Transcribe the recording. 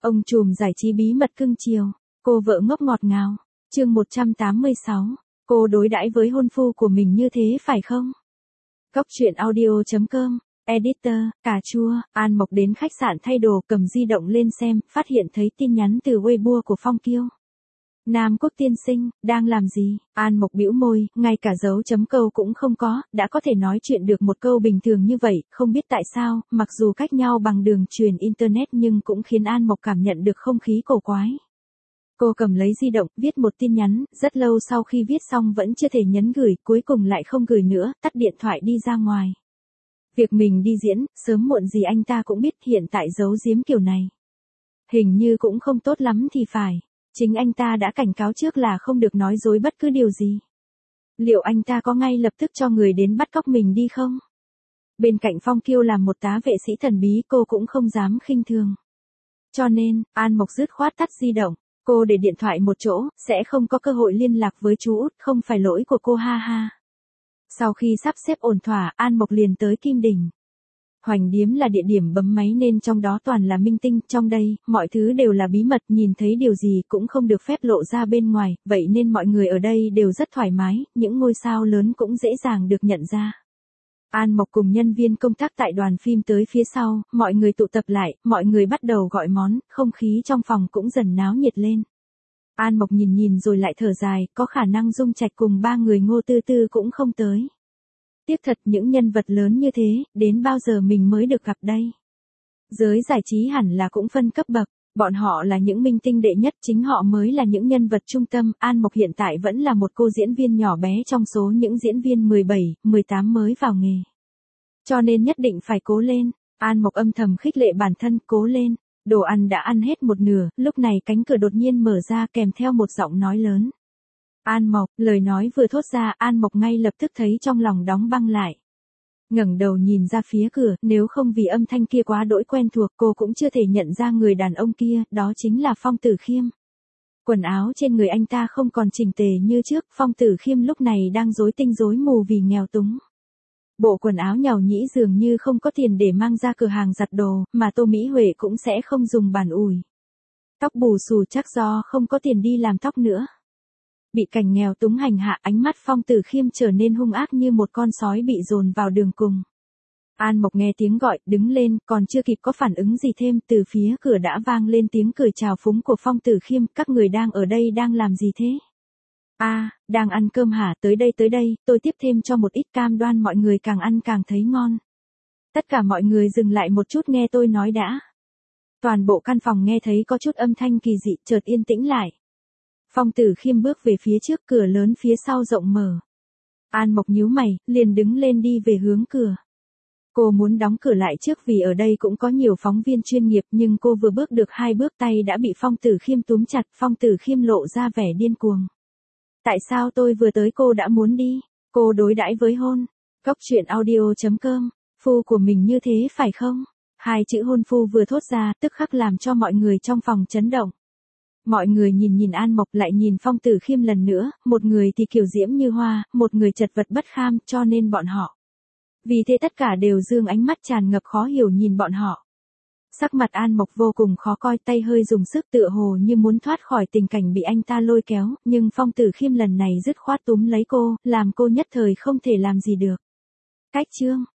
Ông trùm giải trí bí mật cưng chiều, cô vợ ngốc ngọt ngào. Chương 186. Cô đối đãi với hôn phu của mình như thế phải không? Cốc truyện audio.com. Editor, cà chua. An Mộc đến khách sạn thay đồ, cầm di động lên xem, phát hiện thấy tin nhắn từ Weibo của Phong Kiêu. Nam Quốc tiên sinh, đang làm gì? An Mộc bĩu môi, ngay cả dấu chấm câu cũng không có, đã có thể nói chuyện được một câu bình thường như vậy, không biết tại sao, mặc dù cách nhau bằng đường truyền internet nhưng cũng khiến An Mộc cảm nhận được không khí cổ quái. Cô cầm lấy di động, viết một tin nhắn, rất lâu sau khi viết xong vẫn chưa thể nhấn gửi, cuối cùng lại không gửi nữa, tắt điện thoại đi ra ngoài. Việc mình đi diễn, sớm muộn gì anh ta cũng biết, hiện tại giấu giếm kiểu này. Hình như cũng không tốt lắm thì phải. Chính anh ta đã cảnh cáo trước là không được nói dối bất cứ điều gì. Liệu anh ta có ngay lập tức cho người đến bắt cóc mình đi không? Bên cạnh Phong Kiêu là một tá vệ sĩ thần bí, cô cũng không dám khinh thường. Cho nên, An Mộc dứt khoát tắt di động. Cô để điện thoại một chỗ, sẽ không có cơ hội liên lạc với chú út, không phải lỗi của cô ha ha. Sau khi sắp xếp ổn thỏa, An Mộc liền tới Kim Đình. Hoành Điếm là địa điểm bấm máy nên trong đó toàn là minh tinh, trong đây, mọi thứ đều là bí mật, nhìn thấy điều gì cũng không được phép lộ ra bên ngoài, vậy nên mọi người ở đây đều rất thoải mái, những ngôi sao lớn cũng dễ dàng được nhận ra. An Mộc cùng nhân viên công tác tại đoàn phim tới phía sau, mọi người tụ tập lại, mọi người bắt đầu gọi món, không khí trong phòng cũng dần náo nhiệt lên. An Mộc nhìn rồi lại thở dài, có khả năng Dung Trạch cùng ba người Ngô Tư Tư cũng không tới. Tiếc thật, những nhân vật lớn như thế, đến bao giờ mình mới được gặp đây? Giới giải trí hẳn là cũng phân cấp bậc, bọn họ là những minh tinh đệ nhất, chính họ mới là những nhân vật trung tâm. An Mộc hiện tại vẫn là một cô diễn viên nhỏ bé trong số những diễn viên 17, 18 mới vào nghề. Cho nên nhất định phải cố lên. An Mộc âm thầm khích lệ bản thân, cố lên. Đồ ăn đã ăn hết một nửa, lúc này cánh cửa đột nhiên mở ra kèm theo một giọng nói lớn. An Mộc, lời nói vừa thốt ra, An Mộc ngay lập tức thấy trong lòng đóng băng lại. Ngẩng đầu nhìn ra phía cửa, nếu không vì âm thanh kia quá đỗi quen thuộc, cô cũng chưa thể nhận ra người đàn ông kia, đó chính là Phong Tử Khiêm. Quần áo trên người anh ta không còn chỉnh tề như trước, Phong Tử Khiêm lúc này đang rối tinh rối mù vì nghèo túng. Bộ quần áo nhàu nhĩ dường như không có tiền để mang ra cửa hàng giặt đồ, mà Tô Mỹ Huệ cũng sẽ không dùng bàn ủi. Tóc bù xù chắc do không có tiền đi làm tóc nữa. Bị cảnh nghèo túng hành hạ, ánh mắt Phong Tử Khiêm trở nên hung ác như một con sói bị dồn vào đường cùng. An Mộc nghe tiếng gọi, đứng lên, còn chưa kịp có phản ứng gì thêm, từ phía cửa đã vang lên tiếng cười chào phúng của Phong Tử Khiêm, các người đang ở đây đang làm gì thế? Đang ăn cơm hả, tới đây, tôi tiếp thêm cho một ít, cam đoan mọi người càng ăn càng thấy ngon. Tất cả mọi người dừng lại một chút nghe tôi nói đã. Toàn bộ căn phòng nghe thấy có chút âm thanh kỳ dị, chợt yên tĩnh lại. Phong Tử Khiêm bước về phía trước, cửa lớn phía sau rộng mở. An Mộc nhíu mày, liền đứng lên đi về hướng cửa. Cô muốn đóng cửa lại trước vì ở đây cũng có nhiều phóng viên chuyên nghiệp, nhưng cô vừa bước được 2 bước tay đã bị Phong Tử Khiêm túm chặt. Phong Tử Khiêm lộ ra vẻ điên cuồng. Tại sao tôi vừa tới cô đã muốn đi? Cô đối đãi với hôn. Cốc truyện audio.com. Phu của mình như thế phải không? 2 chữ hôn phu vừa thốt ra, tức khắc làm cho mọi người trong phòng chấn động. Mọi người nhìn An Mộc lại nhìn Phong Tử Khiêm lần nữa, một người thì kiều diễm như hoa, một người chật vật bất kham, cho nên bọn họ. Vì thế tất cả đều dương ánh mắt tràn ngập khó hiểu nhìn bọn họ. Sắc mặt An Mộc vô cùng khó coi, tay hơi dùng sức tựa hồ như muốn thoát khỏi tình cảnh bị anh ta lôi kéo, nhưng Phong Tử Khiêm lần này dứt khoát túm lấy cô, làm cô nhất thời không thể làm gì được. Cách chương.